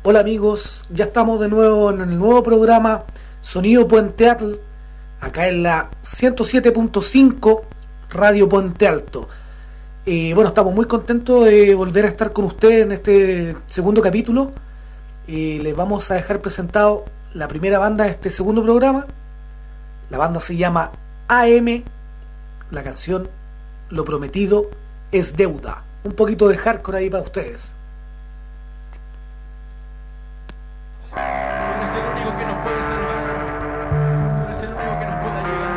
Hola amigos, ya estamos de nuevo en el nuevo programa Sonido Puente Alto, acá en la 107.5 Radio Puente Alto. Bueno, estamos muy contentos de volver a estar con ustedes en este segundo capítulo. Les vamos a dejar presentado la primera banda de este segundo programa. La banda se llama AM, la canción Lo Prometido es Deuda. Un poquito de hardcore ahí para ustedes. Tú eres el único que nos puede salvar. Tú eres el único que nos puede ayudar.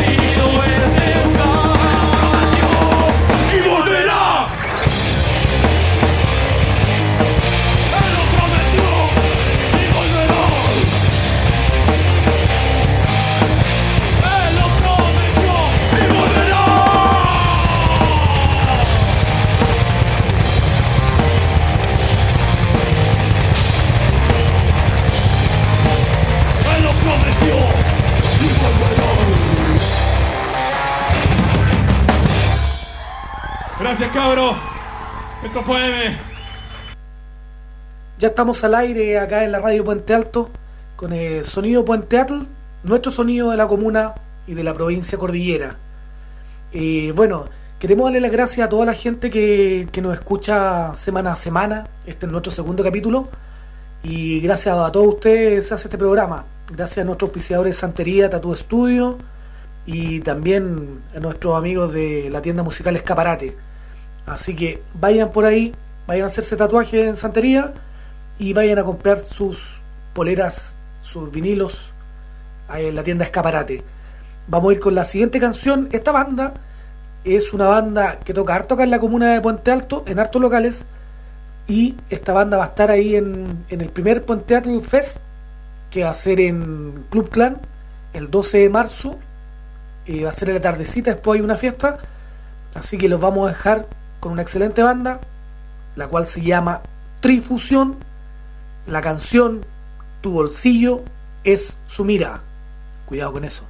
Y volverá. Gracias, cabro. Esto fue M. Ya estamos al aire acá en la radio Puente Alto con el sonido Puente Atl, nuestro sonido de la comuna y de la provincia cordillera. Bueno, queremos darle las gracias a toda la gente que nos escucha semana a semana. Este es nuestro segundo capítulo y gracias a todos ustedes se hace este programa. Gracias a nuestros auspiciadores Santería, Tatú Studio y también a nuestros amigos de la tienda musical Escaparate. Así que vayan por ahí, vayan a hacerse tatuajes en Santería y vayan a comprar sus poleras, sus vinilos ahí en la tienda Escaparate. Vamos a ir con la siguiente canción. Esta banda es una banda que toca harto acá en la comuna de Puente Alto, en hartos locales, y esta banda va a estar ahí en el primer Puente Alto Fest, que va a ser en Club Clan el 12 de marzo. Va a ser en la tardecita, después hay una fiesta, así que los vamos a dejar con una excelente banda, la cual se llama Trifusión. La canción Tu bolsillo es su mirada. Cuidado con eso.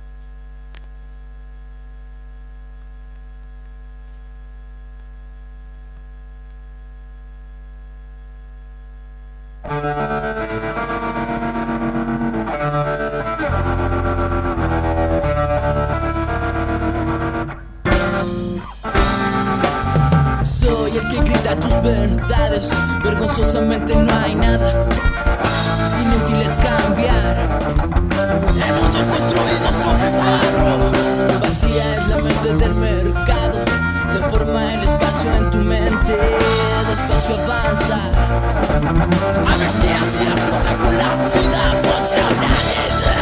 Soy el que grita tus verdades, vergonzosamente no hay nada. Inútil es cambiar el mundo construido sobre barro. Vacía es la mente del mercado, deforma el espacio en tu mente. Despacio avanza, a ver si así afloja con la vida funcionalidad.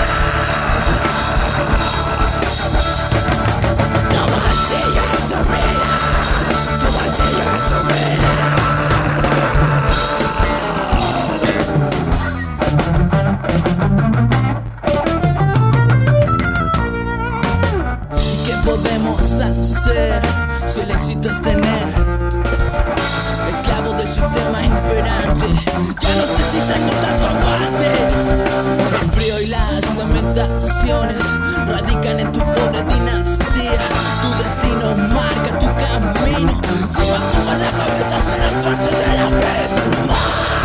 Tu bolsillo es su vida, tu bolsillo es su vida. Podemos hacer si el éxito es tener el clavo del sistema imperante. Ya no sé si tengo tanto aguante. El frío y las lamentaciones radican en tu pobre dinastía. Tu destino marca tu camino. Si vas a la cabeza serás parte de la misma.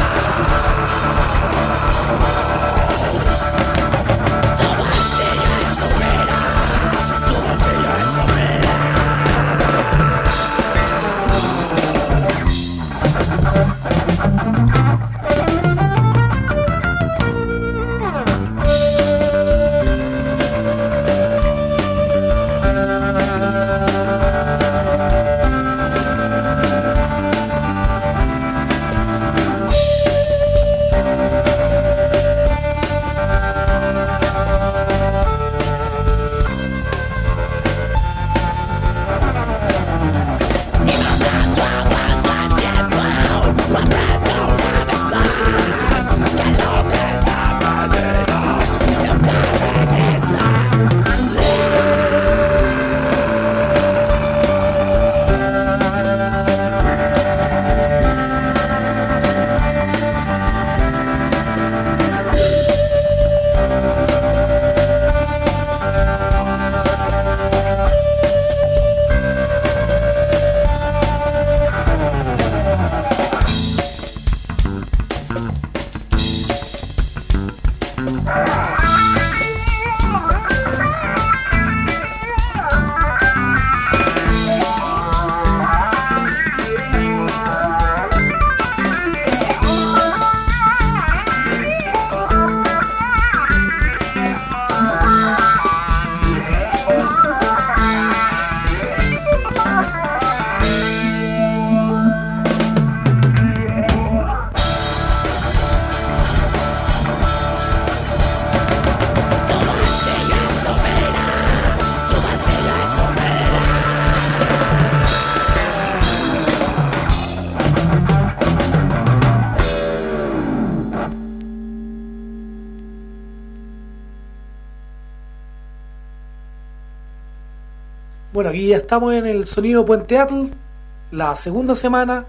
Bueno, aquí ya estamos en el sonido Puente Atl, la segunda semana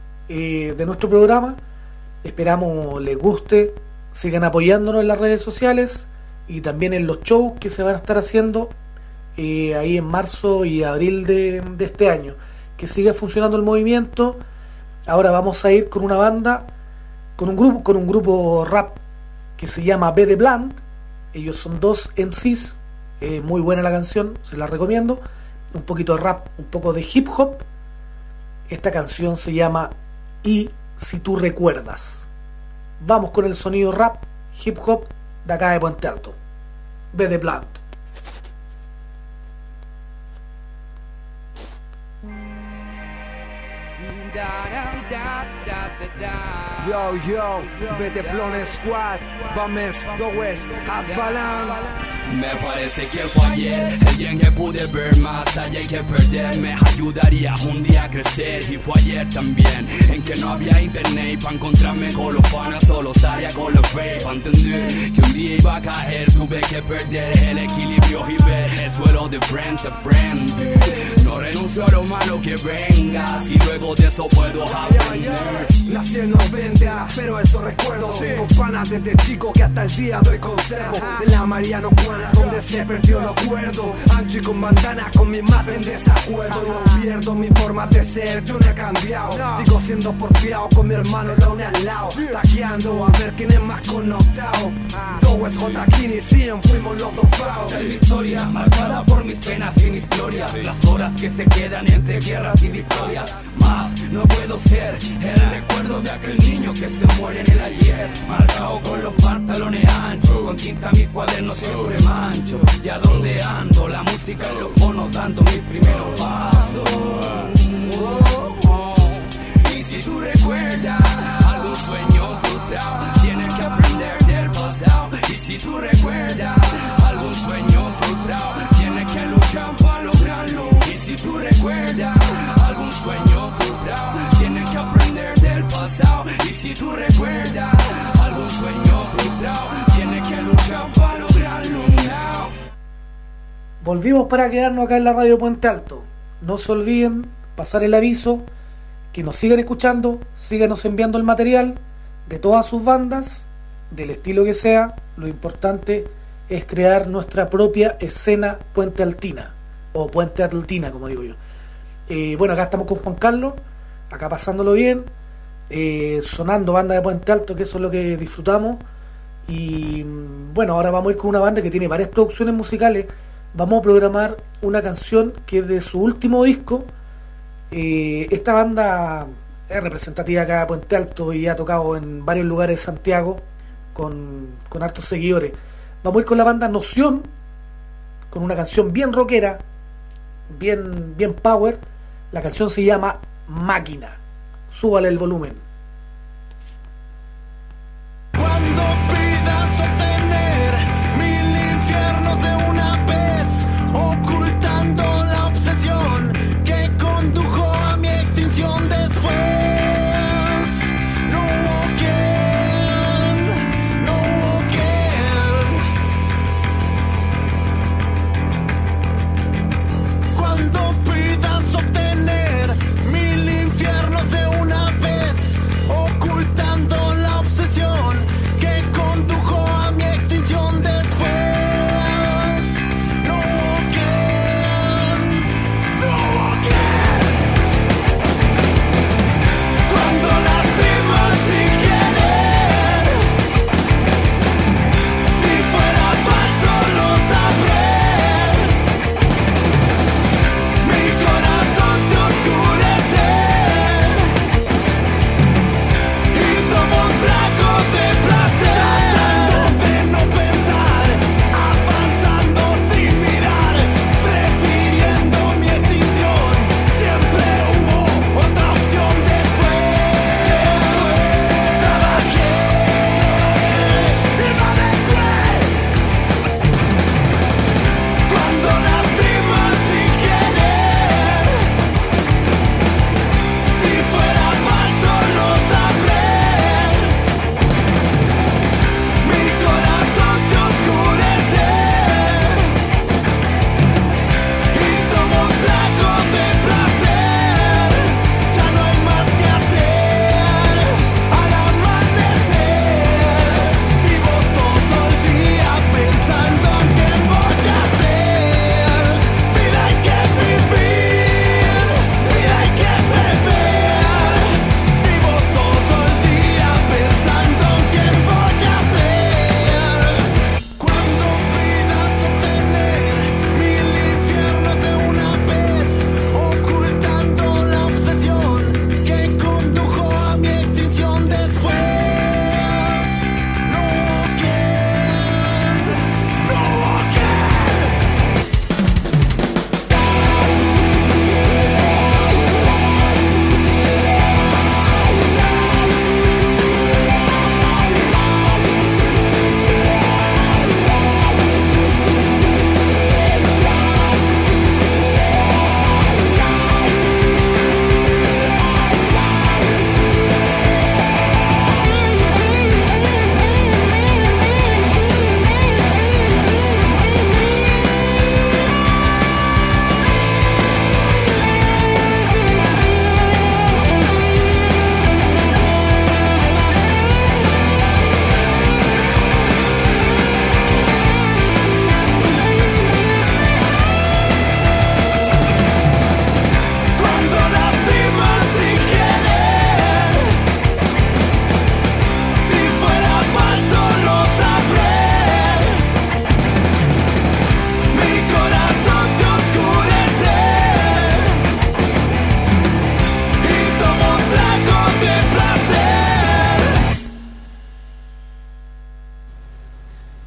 de nuestro programa. Esperamos les guste, sigan apoyándonos en las redes sociales y también en los shows que se van a estar haciendo ahí en marzo y abril de este año. que siga funcionando el movimiento. Ahora vamos a ir con una banda, con un grupo rap que se llama B The Bland. Ellos son 2 MCs, muy buena la canción, se la recomiendo. Un poquito de rap, un poco de hip hop. Esta canción se llama Y si tú recuerdas. Vamos con el sonido rap, hip hop de acá de Puente Alto. B The Bland. Yo, yo, vete Plone Squad, Bames, Dowes, Avalan. Me parece que fue ayer el día en que pude ver más allá y que perderme ayudaría un día a crecer. Y fue ayer también en que no había internet para encontrarme con los panas, solo salía con los fakes. Para entender que un día iba a caer, tuve que perder el equilibrio y ver el suelo de frente a frente. No renuncio a lo malo que venga, si luego de eso puedo aprender. Nací en 90, pero eso recuerdo. Con panas desde chico que hasta el día doy consejo. En la Mariano Juana, donde se perdió lo acuerdo. Ancho y con bandana, con mi madre en desacuerdo. No pierdo mi forma de ser, yo no he cambiado. Sigo siendo porfiado con mi hermano Laune al lado. Taqueando a ver quién es más connotado. Dowes, J. King y Cien, fuimos los dos pavos. Es mi historia, marcada por mis penas y mis glorias. Las horas que se quedan entre guerras y victorias. Más no puedo ser el recuerdo de aquel niño que se muere en el ayer. Marcado con los pantalones anchos, con tinta mis cuadernos siempre mancho. Y a donde ando, la música en los fonos dando mis primeros pasos. Y si tú recuerdas algún sueño frustrado, tienes que aprender del pasado. Y si tú recuerdas algún sueño frustrado, tienes que luchar para lograrlo. Y si tú recuerdas algún sueño frustrado, tienes que aprender del pasado. Y si tú recuerdas algún sueño frustrado, tienes que luchar para lograrlo now. Volvimos para quedarnos acá en la radio Puente Alto. No se olviden pasar el aviso, que nos sigan escuchando, síganos enviando el material de todas sus bandas, del estilo que sea. Lo importante es crear nuestra propia escena puente altina, o puente altina, como digo yo. Bueno, acá estamos con Juan Carlos, acá pasándolo bien, sonando banda de Puente Alto, que eso es lo que disfrutamos. Y bueno, ahora vamos a ir con una banda que tiene varias producciones musicales. Vamos a programar una canción que es de su último disco. Esta banda es representativa acá de Puente Alto y ha tocado en varios lugares de Santiago con hartos seguidores. Vamos a ir con la banda Noción, con una canción bien rockera, bien power. La canción se llama Máquina. Súbale el volumen. Cuando pidas obtener 1000 infiernos de una vez, ocultando la obsesión que condujo a mi extinción después. No hubo quien, no hubo quien. Cuando pidas obtener 1000 infiernos de una vez,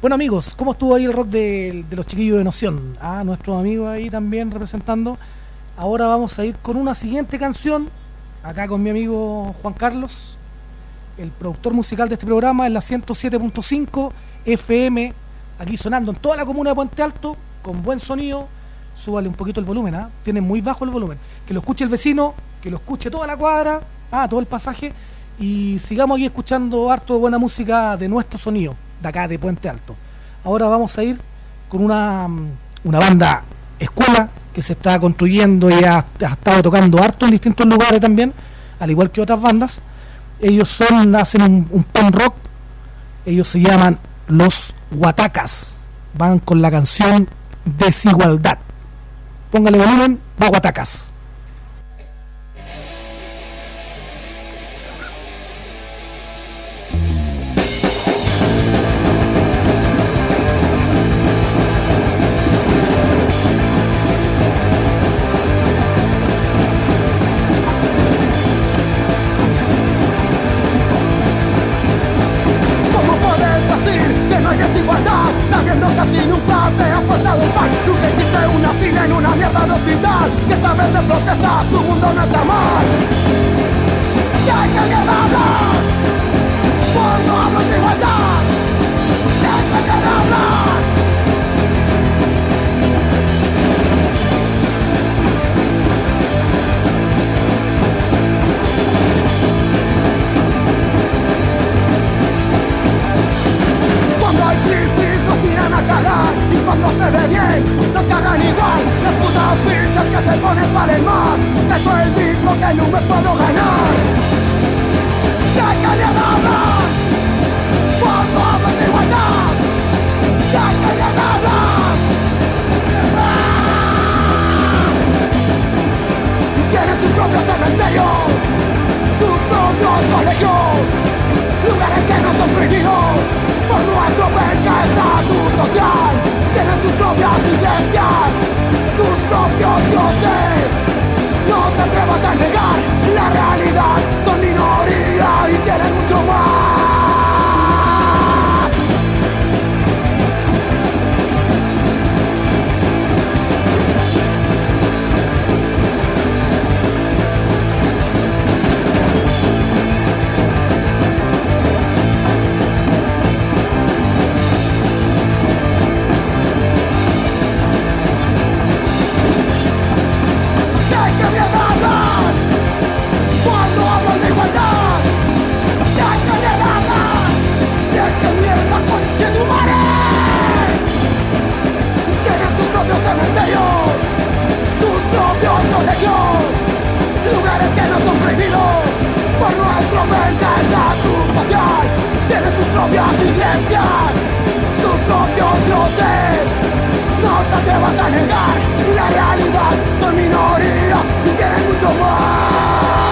Bueno, amigos, ¿cómo estuvo ahí el rock de los chiquillos de Noción? Nuestros amigos ahí también representando. Ahora vamos a ir con una siguiente canción, acá con mi amigo Juan Carlos, el productor musical de este programa, en la 107.5 FM, aquí sonando en toda la comuna de Puente Alto, con buen sonido. Súbale un poquito el volumen, tiene muy bajo el volumen. Que lo escuche el vecino, que lo escuche toda la cuadra, todo el pasaje, y sigamos aquí escuchando harto de buena música de nuestro sonido, de acá de Puente Alto. Ahora vamos a ir con una banda escuela que se está construyendo y ha estado tocando harto en distintos lugares también, al igual que otras bandas. Ellos hacen un punk rock. Ellos se llaman Los Guatacas. Van con la canción Desigualdad. Póngale volumen, va Guatacas. Sabiendo que así nunca te ha faltado el pan. Nunca hiciste una fila en una mierda de hospital. Que sabes de protestas, tu mundo no está mal. Y hay que hablar cuando hablas de igualdad. Y hay que hablar. Cuando hay crisis nos tiran a cagar. Y cuando se ve bien nos cagan igual. Las putas pintas que te pones valen más que todo el disco que no me puedo ganar. Y hay que hablar cuando hablan de igualdad. Y hay que hablar. Tienen sus propios cementerios, sus propios colegios, lugares que no son prohibidos por nuestro estatus social. Tienen sus propias iglesias, sus propios dioses. No te atrevas a negar la realidad, son minoría y tienen mucho más. Cuando hablan de igualdad, ya que le hablan, ya que mierda conche tu madre. Tienen sus propios cementerios, sus propios colegios, lugares que no son prohibidos por nuestro estatus social. Tienen sus propias iglesias, sus propios dioses. No te atrevas a negar la realidad, son minoría y tienen mucho más.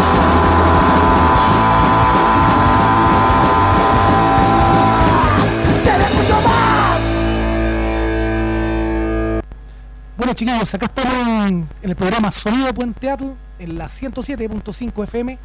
Bueno, chiquillos, acá estamos en el programa Sonido Puente Alto, en la 107.5 FM,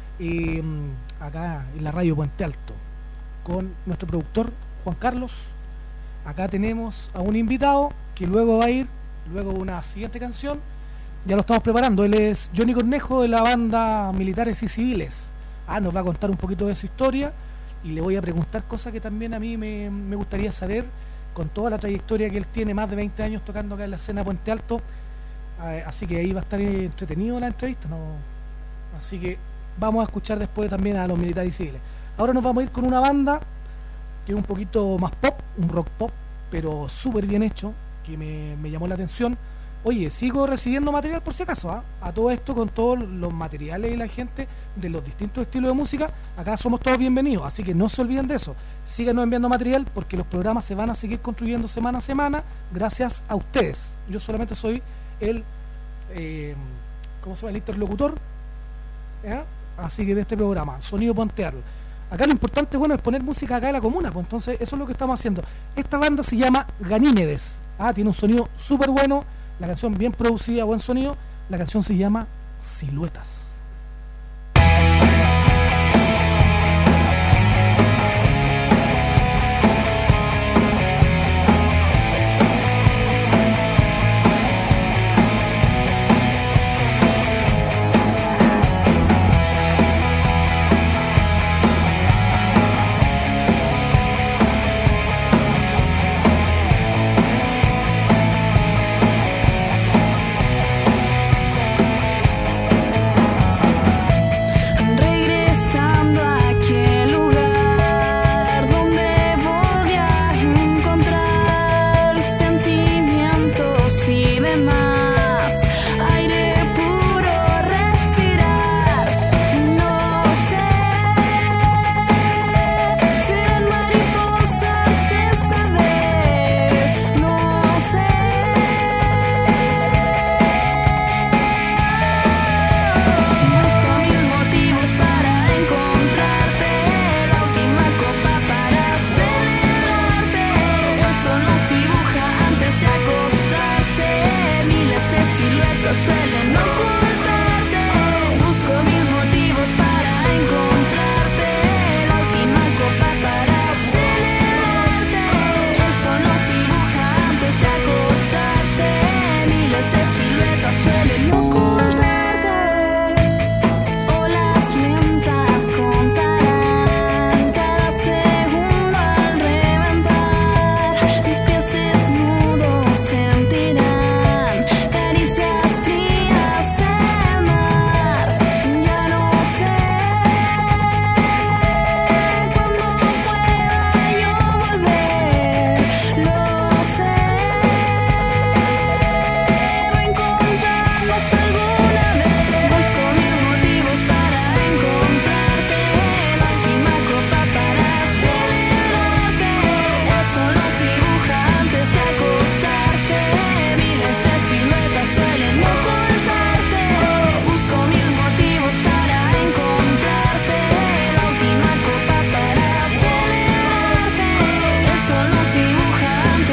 acá en la radio Puente Alto, con nuestro productor Juan Carlos. Acá tenemos a un invitado que luego va a ir, luego una siguiente canción, ya lo estamos preparando. Él es Johnny Cornejo, de la banda Militares y Civiles. Nos va a contar un poquito de su historia y le voy a preguntar cosas que también a mí me gustaría saber, con toda la trayectoria que él tiene, más de 20 años tocando acá en la escena Puente Alto. Así que ahí va a estar entretenido la entrevista, ¿no? Así que vamos a escuchar después también a los Militares y Civiles. Ahora nos vamos a ir con una banda que es un poquito más pop, un rock pop, pero súper bien hecho, que me llamó la atención. Oye, sigo recibiendo material por si acaso, a todo esto, con todos los materiales y la gente de los distintos estilos de música. Acá somos todos bienvenidos, así que no se olviden de eso. Síganos enviando material, porque los programas se van a seguir construyendo semana a semana gracias a ustedes. Yo solamente soy el ¿cómo se llama? El interlocutor, así que de este programa Sonido Puente Alto. Acá lo importante, bueno, es poner música acá en la comuna, pues entonces eso es lo que estamos haciendo. Esta banda se llama Ganímedes, tiene un sonido súper bueno. La canción bien producida, buen sonido. La canción se llama Siluetas.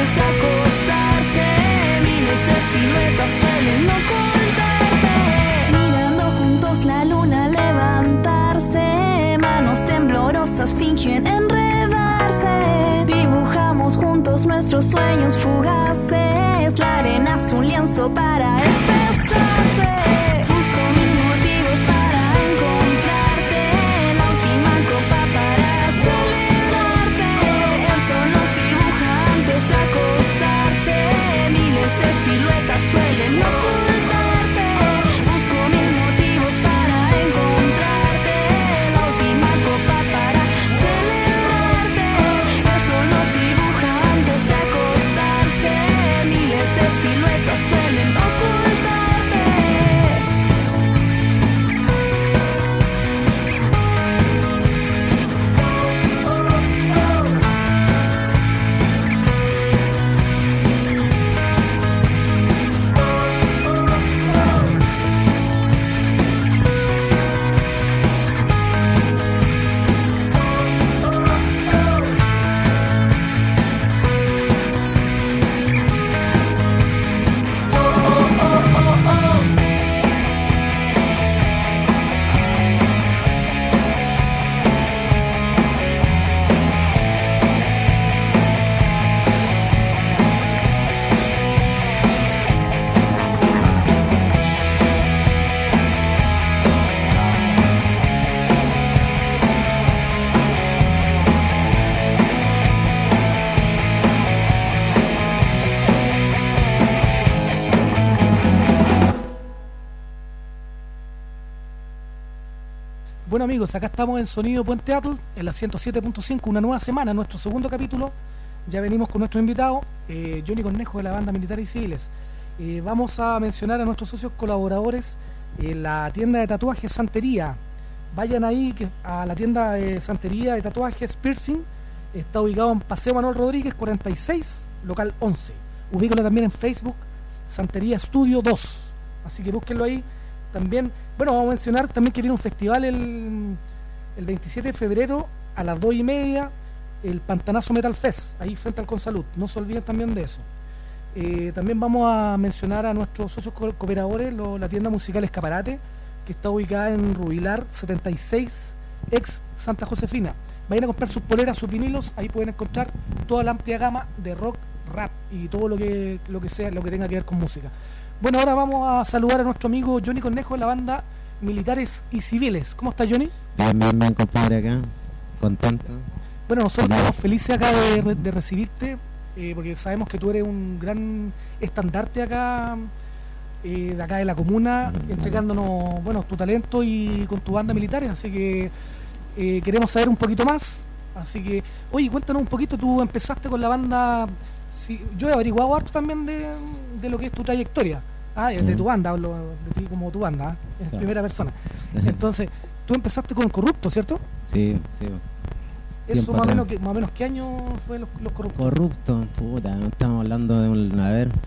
antes de acostarse, miles de siluetas suelen ocultarte. Mirando juntos la luna levantarse, manos temblorosas fingen enredarse. Dibujamos juntos nuestros sueños fugaces, la arena es un lienzo para expresarse. Busco mil motivos para encontrarte, la última copa para celebrarte. El sol nos dibuja antes de acostarse, miles de siluetas suelen ocultarte. Busco mil motivos para encontrarte, la última copa para celebrarte. El sol nos dibuja antes de acostarse, miles de siluetas suelen ocultarte. Bueno amigos, acá estamos en Sonido Puente Atl, en la 107.5, una nueva semana, nuestro segundo capítulo. Ya venimos con nuestro invitado, Johnny Cornejo de la banda Militares y Civiles. Vamos a mencionar a nuestros socios colaboradores, la tienda de tatuajes Santería. Vayan ahí a la tienda de Santería de tatuajes Piercing. Está ubicado en Paseo Manuel Rodríguez 46, local 11. Ubíquenlo también en Facebook, Santería Studio 2. Así que búsquenlo ahí. También, bueno, vamos a mencionar también que viene un festival el 27 de febrero a las 2:30, el Pantanazo Metal Fest, ahí frente al Consalud. No se olviden también de eso. También vamos a mencionar a nuestros socios cooperadores, la tienda musical Escaparate, que está ubicada en Rubilar 76, ex Santa Josefina. Vayan a comprar sus poleras, sus vinilos, ahí pueden encontrar toda la amplia gama de rock, rap y todo lo que sea, lo que tenga que ver con música. Bueno, ahora vamos a saludar a nuestro amigo Johnny Cornejo de la banda Militares y Civiles. ¿Cómo está, Johnny? Bien, compadre, acá. Contento. Bueno, nosotros estamos felices acá de recibirte, porque sabemos que tú eres un gran estandarte acá, de acá de la comuna, entregándonos, bueno, tu talento y con tu banda Militares, así que queremos saber un poquito más. Así que, oye, cuéntanos un poquito, tú empezaste con la banda. Sí, yo he averiguado harto también de lo que es tu trayectoria, de tu banda, hablo de ti como tu banda, en claro. Primera persona. Entonces, tú empezaste con Corrupto, ¿cierto? Sí. Eso más o menos, ¿qué año fue los Corruptos? Corrupto, puta, estamos hablando de un, a ver,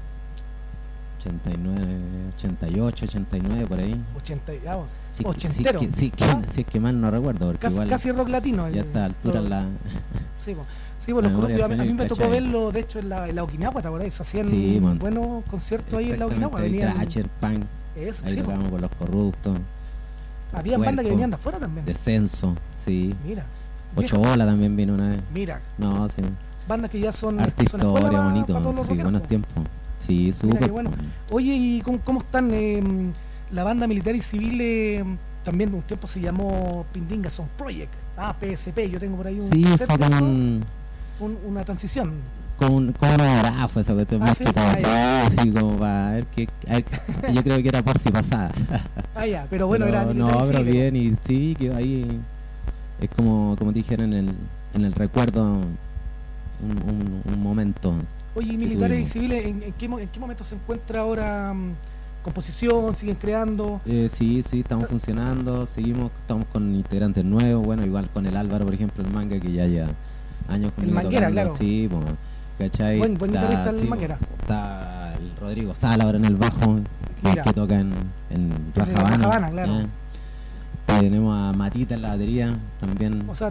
89, 88, 89, por ahí. 80, ya, Sí, ochentero. Sí, es que mal no recuerdo, porque Casi, igual casi rock latino. ya a esta altura la... Sí, bueno, los Corruptos, a mí me tocó ¿cachai? verlo, de hecho, en la Okinawa, ¿te acordás? Hacían Sí, man. buenos conciertos ahí en la Okinawa. Exactamente, Thrasher, Punk, Eso, ahí sí, tocábamos con los Corruptos. había bandas que venían de afuera también. Descenso, sí. Mira. Ocho Bolas también vino una vez. Mira. No, sí. Bandas que ya son Artista, escuela bonito, para todos los sí, rockeros, buenos po. tiempos. Sí, Mira, qué súper. bueno. Oye, ¿y cómo están la banda Militar y Civil? También un tiempo se llamó Pindinga Son Project. PSP, yo tengo por ahí un Sí, set fue de eso. con Una transición. un grafo esa cuestión, más ¿sí? que todo así como para ver que yo creo que era por si pasaba. Ya, pero bueno, era Militar y no, pero Civil. bien, y sí, quedó ahí. Es como dijeron en el recuerdo un momento. Oye, ¿y Militares y tuvimos. Civiles en qué momento se encuentra ahora? ¿Composición? ¿Siguen creando? Sí, estamos funcionando, estamos con integrantes nuevos, bueno, igual con el Álvaro, por ejemplo, el Manga, que ya lleva años conmigo Manguera, tocando, claro. sí, pues, ¿cachai? Buen guitarrista el sí, Manguera. está el Rodrigo Sala ahora en el bajo, Mira. que toca en Raja Habana, claro. Tenemos a Matita en la batería, también. O sea,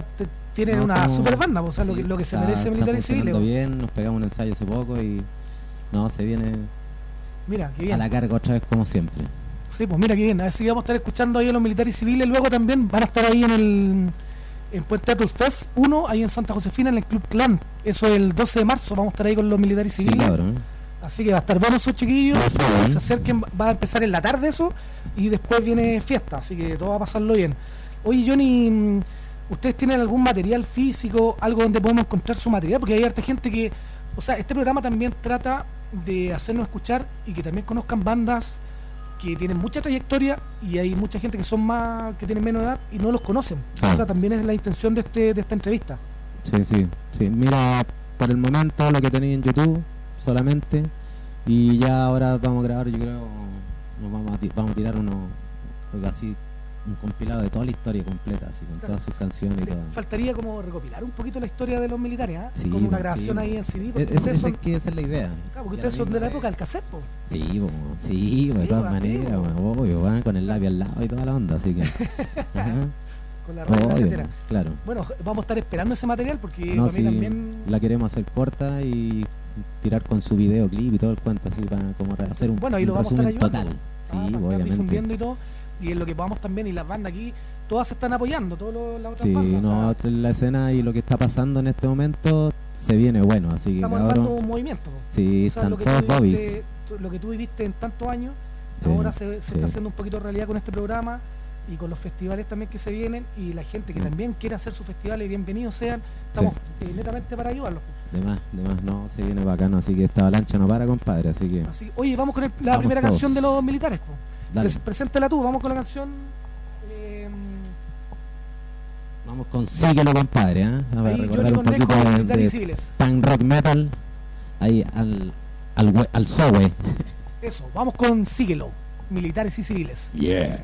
tienen No, una estamos- super banda, o sea, sí, lo que se está- merece está Militares Civiles. funcionando bien, nos pegamos un ensayo hace poco y no, se viene Mira, qué a bien. la carga otra vez como siempre. Sí, pues mira qué bien. A ver si vamos a estar escuchando ahí a los Militares Civiles. Luego también van a estar ahí en Puente Atul Fest 1, ahí en Santa Josefina, en el Club Clan. Eso es el 12 de marzo. Vamos a estar ahí con los Militares Sí, Civiles. cabrón. Así que va a estar bueno esos chiquillos. Bien. Se acerquen, va a empezar en la tarde eso. Y después viene fiesta. Así que todo va a pasarlo bien. Oye, Johnny, ¿ustedes tienen algún material físico? Algo donde podemos encontrar su material? Porque hay harta gente que... O sea, este programa también trata de hacernos escuchar y que también conozcan bandas que tienen mucha trayectoria, y hay mucha gente que son más, que tienen menos edad y no los conocen. Claro. O sea, también es la intención de esta entrevista. Sí. Mira, por el momento lo que tenía en YouTube solamente, y ya ahora vamos a grabar, yo creo, vamos a tirar algo así, un compilado de toda la historia completa, así con todas sus canciones y Le todo. faltaría como recopilar un poquito la historia de los militares, ¿ah? Sí, Con una pues, grabación sí. ahí en CD, porque Es ustedes son, que esa es la idea. claro, porque Ya ustedes son de la misma- época del cassette, po. Sí, de todas pues, maneras, antiguo. obvio, con el labio al lado y toda la onda, así que. Ajá, Con la radio obvio, casetera. claro. Bueno, vamos a estar esperando ese material porque No, para mí sí, también... la queremos hacer corta y tirar con su videoclip y todo el cuento, así para como hacer un, Bueno, ahí lo un vamos a estar resumen ayudando. total. Sí, para estar obviamente. difundiendo y todo, y en lo que podamos también, y las bandas aquí, todas se están apoyando, todas las otras Sí, bandas. no, o sea, la escena y lo que está pasando en este momento se viene bueno, así que estamos armando cabrón. un movimiento. Po. Sí, O sea, están lo que todos tú bobbies. viviste- lo que tú viviste en tantos años, Sí, ahora se sí. está haciendo un poquito realidad con este programa y con los festivales también que se vienen, y la gente que Mm. también quiere hacer sus festivales, bienvenidos sean, estamos netamente para ayudarlos. Po. De más, no, se viene bacano, así que esta avalancha no para, compadre, así que Así que, oye, vamos con la Vamos primera todos. canción de los militares. Po. dale, Preséntala tú, vamos con la canción. vamos con síguelo, compadre, ¿eh? A ver, Ahí, recordar Johnny un Cornejo, poquito Militares y de Civiles. punk rock metal, ahí al Zoe. Eso, vamos con Síguelo, Militares y Civiles. Yeah.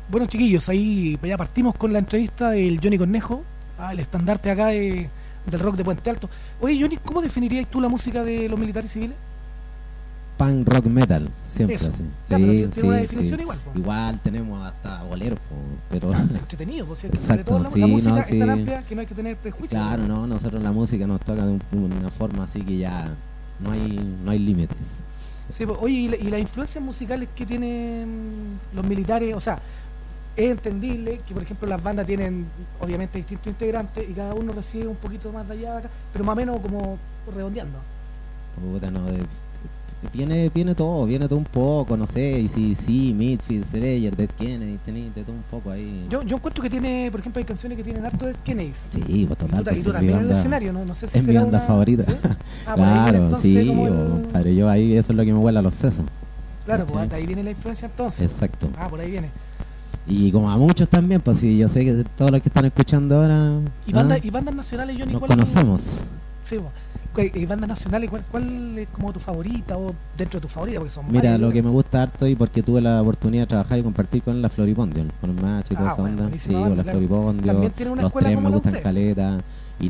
Bueno, chiquillos, ahí ya partimos con la entrevista del Johnny Cornejo, el estandarte acá del rock de Puente Alto. Oye, Johnny, ¿cómo definirías tú la música de los militares civiles? Punk rock metal, siempre Eso. así. Ya, pero tiene una definición igual, po. Igual tenemos hasta boleros, pero Entretenido, pues, ¿cierto? Exacto, De toda la sí, música no, es sí. tan amplia que no hay que tener prejuicios. claro, no, nosotros la música nos toca de una forma así que ya no hay límites. Sí, pues, oye, ¿y las influencias musicales que tienen los militares? O sea, es entendible que, por ejemplo, las bandas tienen, obviamente, distintos integrantes y cada uno recibe un poquito más de allá, acá, pero más o menos como redondeando. Puta, no, viene todo un poco, no sé, y sí, Midfield, Slayer, Dead Kennedy, tenéis de todo un poco ahí. Yo encuentro que tiene, por ejemplo, hay canciones que tienen harto de Kennedys. Sí, pues total, Y pues, tú es mi también en el banda- escenario, ¿no? No sé si es mi será banda una- favorita. ¿sí? Por ahí viene Claro, entonces sí, como el- compadre, yo ahí eso es lo que me huele a los sesos. Claro, pues ¿cachai? hasta ahí viene la influencia entonces. Exacto. Por ahí viene. Y como a muchos también, pues sí, yo sé que todos los que están escuchando ahora ¿Y bandas nacionales, Johnny? nos cuál es? conocemos. Sí, pues. ¿Y bandas nacionales, cuál es como tu favorita o dentro de tu favorita? Porque son Mira, varias, lo yo que creo. me gusta harto y porque tuve la oportunidad de trabajar y compartir con la Floripondio, con el macho y toda esa Bueno, onda. Sí, buenísima con banda, la claro. Floripondio, También tiene una los escuela tres como me la gustan usted. caleta.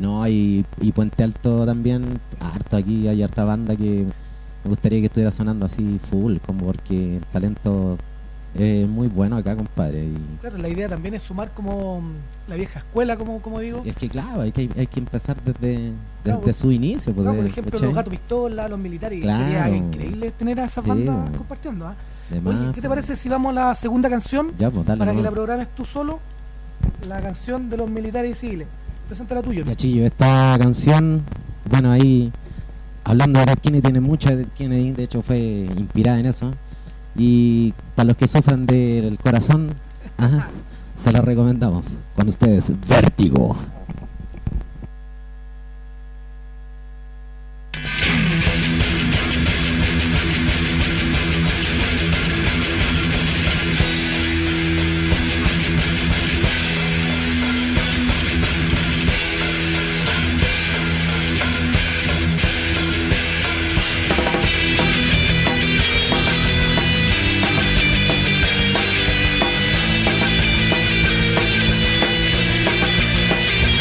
Y Puente Alto también, harto aquí, hay harta banda que me gustaría que estuviera sonando así full, como porque el talento es muy bueno acá, compadre. Y Claro, la idea también es sumar como la vieja escuela, como digo. es que claro, hay que empezar desde Claro, su inicio. Pues, Claro, por ejemplo, ¿cachai? los Gatos Pistola, los militares, Claro. sería increíble tener a esas Sí, bandas bueno. compartiendo. De Oye, más, ¿qué te pues. parece si vamos a la segunda canción? Ya, pues dale. Para que nomás. la programes tú solo, la canción de los militares y civiles. Preséntala tuyo. Ya, chillo, esta canción, bueno, ahí hablando de Dead Kennedy, tiene mucha de Dead Kennedy, de hecho fue inspirada en eso. Y para los que sufran del corazón, se la recomendamos. Con ustedes, Vértigo. Thank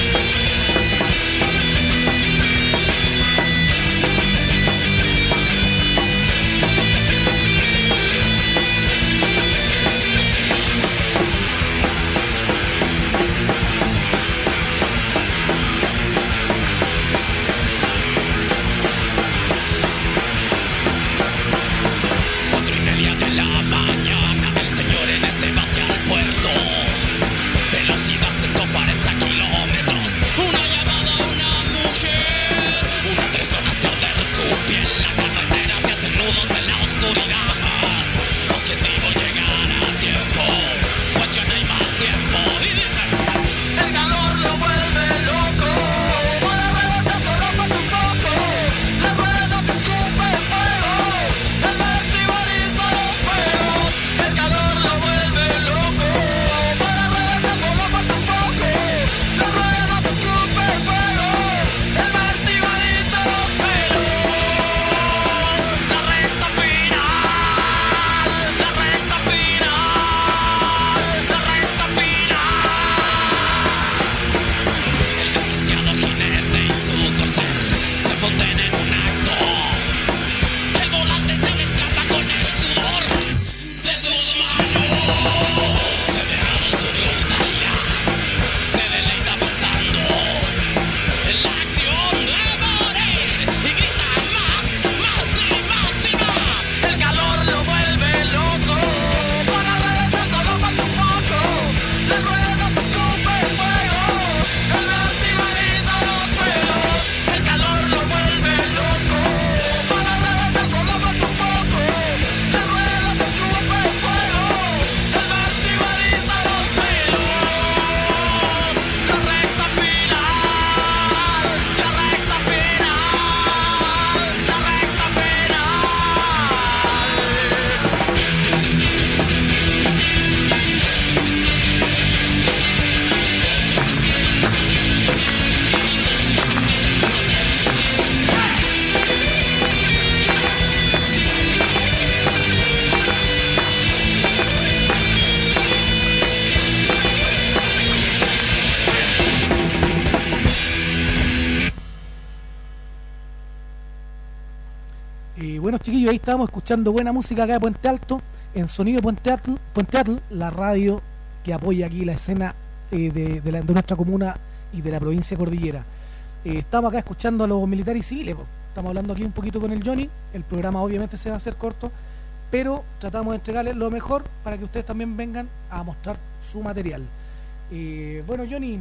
Bueno, chiquillos, ahí estábamos escuchando buena música acá de Puente Alto, en Sonido Puente Alto, la radio que apoya aquí la escena de nuestra comuna y de la provincia de Cordillera. Estamos acá escuchando a los militares y civiles, po. Estamos hablando aquí un poquito con el Johnny. El programa obviamente se va a hacer corto, pero tratamos de entregarles lo mejor para que ustedes también vengan a mostrar su material. Bueno, Johnny,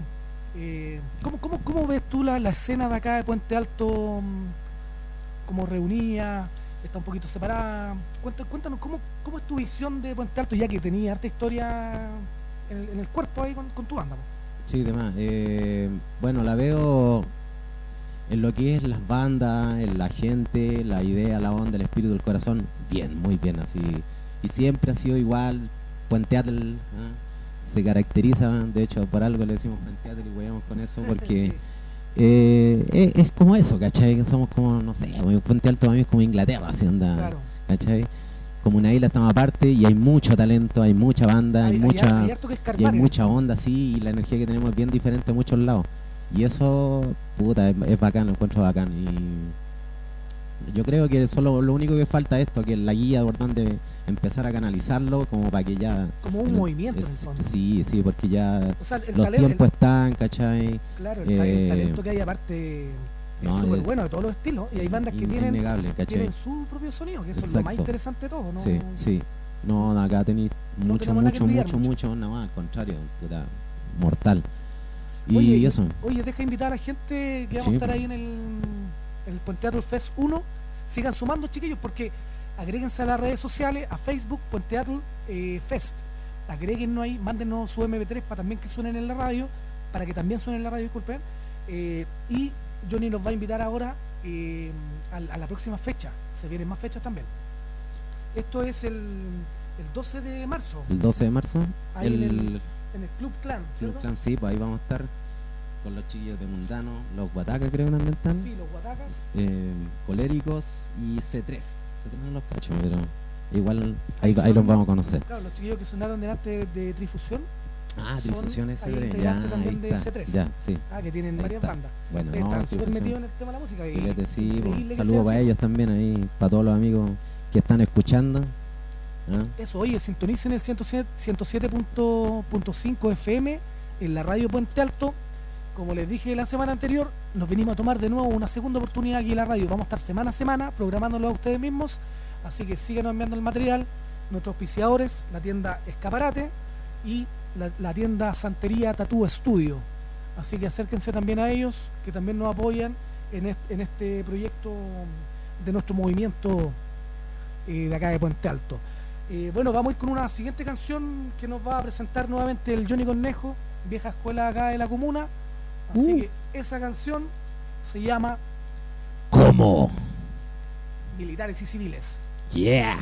¿cómo ves tú la escena de acá de Puente Alto? ¿Cómo reunía? ¿Está un poquito separada? Cuéntanos, ¿cómo es tu visión de Puente Alto, ya que tenía harta historia en el cuerpo ahí con tu banda, po? Sí, demás. Bueno, la veo en lo que es las bandas, en la gente, la idea, la onda, el espíritu, el corazón, bien, muy bien, así. Y siempre ha sido igual. Puente Atl, se caracteriza, de hecho, por algo le decimos Puente Atl y hueamos con eso, porque es como eso, ¿cachai? Que somos como, no sé, Puente Alto para mí es como Inglaterra, así onda, Claro. ¿cachai? Como una isla, estamos aparte y hay mucho talento, hay mucha banda, hay mucha... hay harto que escarbar, Y hay mucha onda, sí, y la energía que tenemos es bien diferente a muchos lados. Y eso, puta, es bacán, lo encuentro bacán. Y yo creo que solo lo único que falta es esto, que la guía por donde empezar a canalizarlo, como para que ya... Como un movimiento, en el fondo. Sí, porque ya O sea, el los talento, tiempos están, ¿cachai? claro, el talento que hay aparte es no, súper es bueno de todos los estilos, y hay bandas que tienen innegable, ¿cachai? tienen su propio sonido, que eso es lo más Exacto. interesante de todo, ¿no? Sí. No, acá tenéis No tenemos nada que envidiar mucho, nada más, al contrario, puta, mortal. Y Oye, eso. Oye, deja invitar a la gente que vamos Sí, a estar pues. ahí en el Puente Atl Fest 1. Sigan sumando, chiquillos, porque agréguense a las redes sociales, a Facebook, Puente Atl Fest. Agréguennos ahí, mándenos su MP3 para también que suenen en la radio, para que también suenen en la radio, disculpen. Y Johnny nos va a invitar ahora a la próxima fecha. Se vienen más fechas también. Esto es el 12 de marzo, El 12 de marzo, ahí en el Club Clan, Club ¿cierto? Clan, sí, pues ahí vamos a estar con los chiquillos de Mundano, los Guatacas creo que también están, Sí, los Guatacas. Coléricos y C3. C3 no los cacho, pero igual ahí los vamos a conocer. Claro, los chiquillos que sonaron delante de Trifusión. Ah, Son Trifusión ahí S3, integrantes ya, ahí también de está, C3. ya, sí. Que tienen Ahí varias está. bandas. Bueno, Están súper Trifusión. metidos en el tema de la música. Filete, sí, pues, increíble que saludos sea para así. ellos también ahí, para todos los amigos que están escuchando. ¿Ah? Eso, oye, sintonicen el 107.5 FM en la radio Puente Alto. Como les dije la semana anterior, nos venimos a tomar de nuevo una segunda oportunidad aquí en la radio. Vamos a estar semana a semana programándolo a ustedes mismos. Así que síganos enviando el material. Nuestros auspiciadores, la tienda Escaparate y la tienda Santería Tatú Estudio. Así que acérquense también a ellos, que también nos apoyan en este proyecto de nuestro movimiento de acá de Puente Alto. Bueno, vamos a ir con una siguiente canción que nos va a presentar nuevamente el Johnny Cornejo, vieja escuela acá de la comuna. Así que esa canción se llama ¿Cómo? Militares y Civiles. Yeah.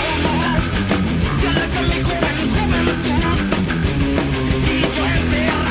Se arranca mi joven juventud y yo encerrado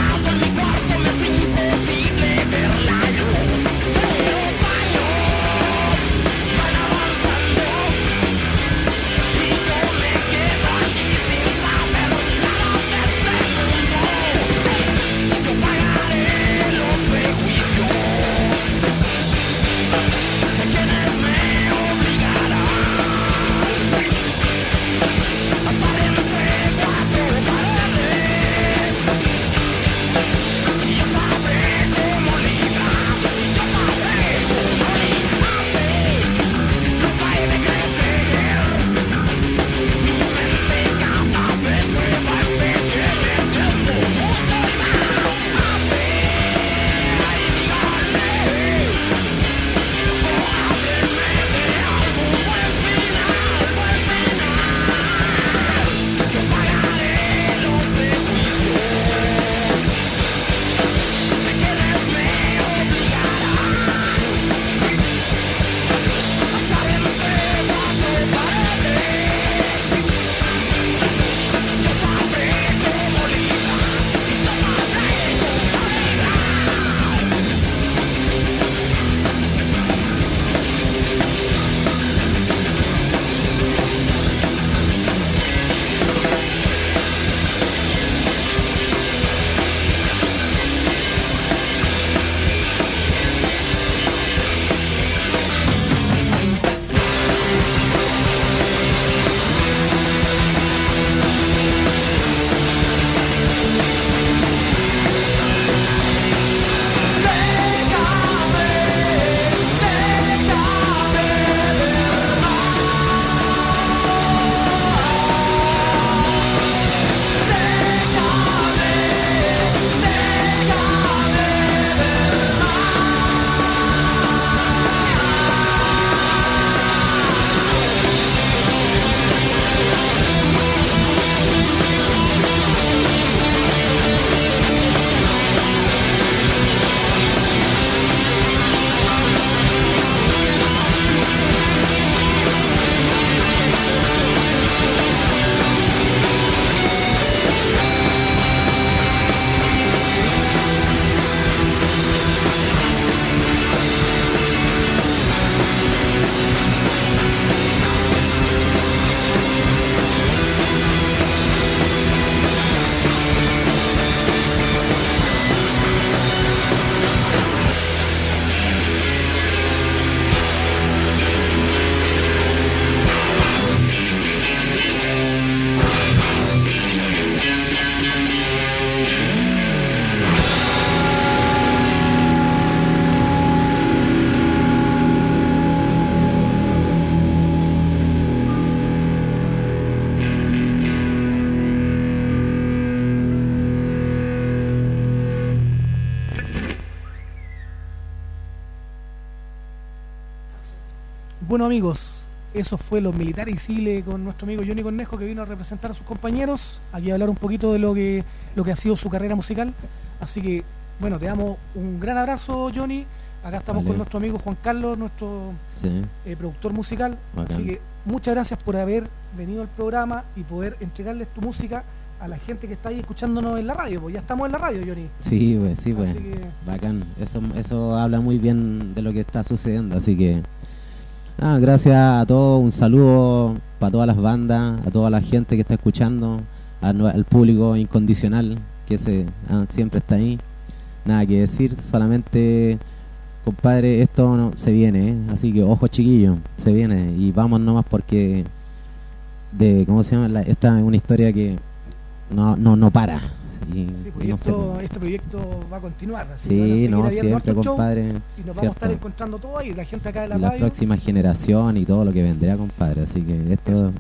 Bueno, amigos, eso fue Los Militares y Civiles con nuestro amigo Johnny Cornejo, que vino a representar a sus compañeros, aquí a hablar un poquito de lo que ha sido su carrera musical. Así que, bueno, te damos un gran abrazo, Johnny. Acá estamos con nuestro amigo Juan Carlos, nuestro productor musical. Bacán. Así que muchas gracias por haber venido al programa y poder entregarles tu música a la gente que está ahí escuchándonos en la radio. Pues ya estamos en la radio, Johnny. Sí, pues. Así que... Bacán. Eso habla muy bien de lo que está sucediendo. Así que, gracias a todos. Un saludo para todas las bandas, a toda la gente que está escuchando, al público incondicional que siempre está ahí. Nada que decir, solamente... Compadre, esto no se viene, así que ojo chiquillos, se viene y vamos nomás porque ¿cómo se llama? Esta es una historia que no para. Este proyecto va a continuar, así siempre, compadre. Y nos vamos a estar encontrando todo ahí, la gente acá de la radio. La próxima generación y todo lo que vendrá, compadre, así que esto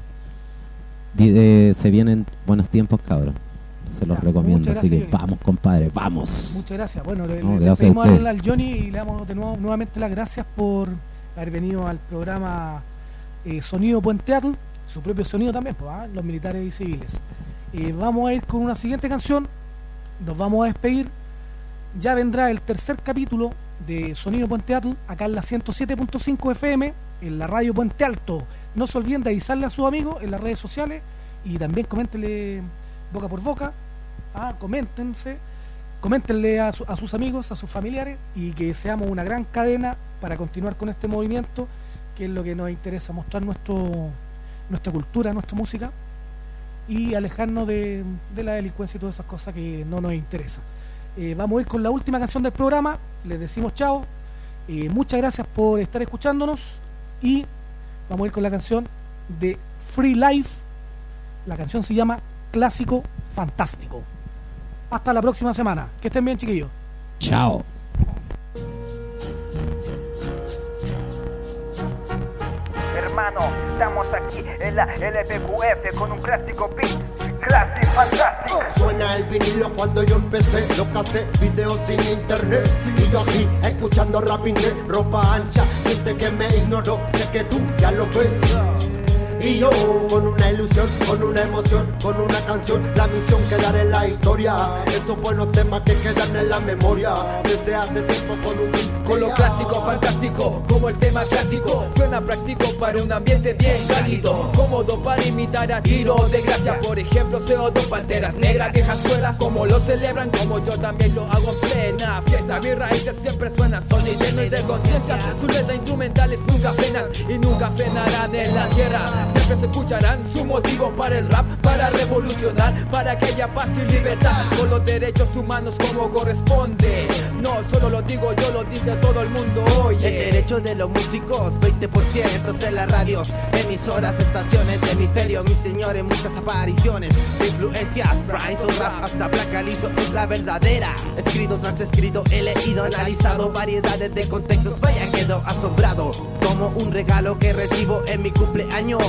se vienen buenos tiempos, cabros. Se los recomiendo, así que Johnny. Vamos, compadre, vamos. Muchas gracias. Bueno, le pedimos al Johnny y le damos de nuevo nuevamente las gracias por haber venido al programa Sonido Puente Atl, su propio sonido también, Los Militares y Civiles. Vamos a ir con una siguiente canción, nos vamos a despedir. Ya vendrá el tercer capítulo de Sonido Puente Atl, acá en la 107.5 FM, en la radio Puente Alto. No se olviden de avisarle a sus amigos en las redes sociales y también coméntenle boca por boca, coméntenle a sus amigos, a sus familiares, y que seamos una gran cadena para continuar con este movimiento, que es lo que nos interesa, mostrar nuestra cultura, nuestra música, y alejarnos de la delincuencia y todas esas cosas que no nos interesan. Vamos a ir con la última canción del programa, les decimos chao, muchas gracias por estar escuchándonos, y vamos a ir con la canción de Free Life. La canción se llama Clásico Fantástico. Hasta la próxima semana. Que estén bien, chiquillos. Chao. Hermano, estamos aquí en la LPQF con un clásico beat. Clásico fantástico. Suena el vinilo cuando yo empecé, lo casé, videos sin internet. Y yo aquí escuchando rapping de ropa ancha. Gente que me ignoró, sé que tú ya lo ves. Y yo con una ilusión, con una emoción, con una canción, la misión quedará en la historia. Esos buenos temas que quedan en la memoria desde hace tiempo con lo clásico fantástico, como el tema clásico. Suena práctico para un ambiente bien cálido, cómodo para imitar a tiro de gracia. Por ejemplo, CO2, Panteras Negras, vieja escuela, como lo celebran, como yo también lo hago en plena fiesta. Mis raíces siempre suenan, son llenos y de conciencia. Sus letras instrumentales nunca frenan y nunca frenarán en la tierra. Siempre se escucharán su motivo para el rap, para revolucionar, para que haya paz y libertad, con los derechos humanos como corresponde. No solo lo digo yo, lo dice todo el mundo, oye. El derecho de los músicos, 20% en las radios, emisoras, estaciones de misterio. Mis señores, muchas apariciones de influencias, Bryce o rap hasta Black Aliso es la verdadera. Escrito, transescrito, he leído, analizado variedades de contextos. Vaya, quedo asombrado como un regalo que recibo en mi cumpleaños.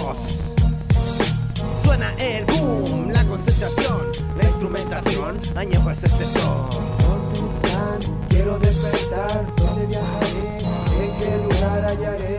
Suena el boom, la concentración, la instrumentación, añejo es este son. ¿Dónde están? Quiero despertar, ¿dónde viajaré? ¿En qué lugar hallaré?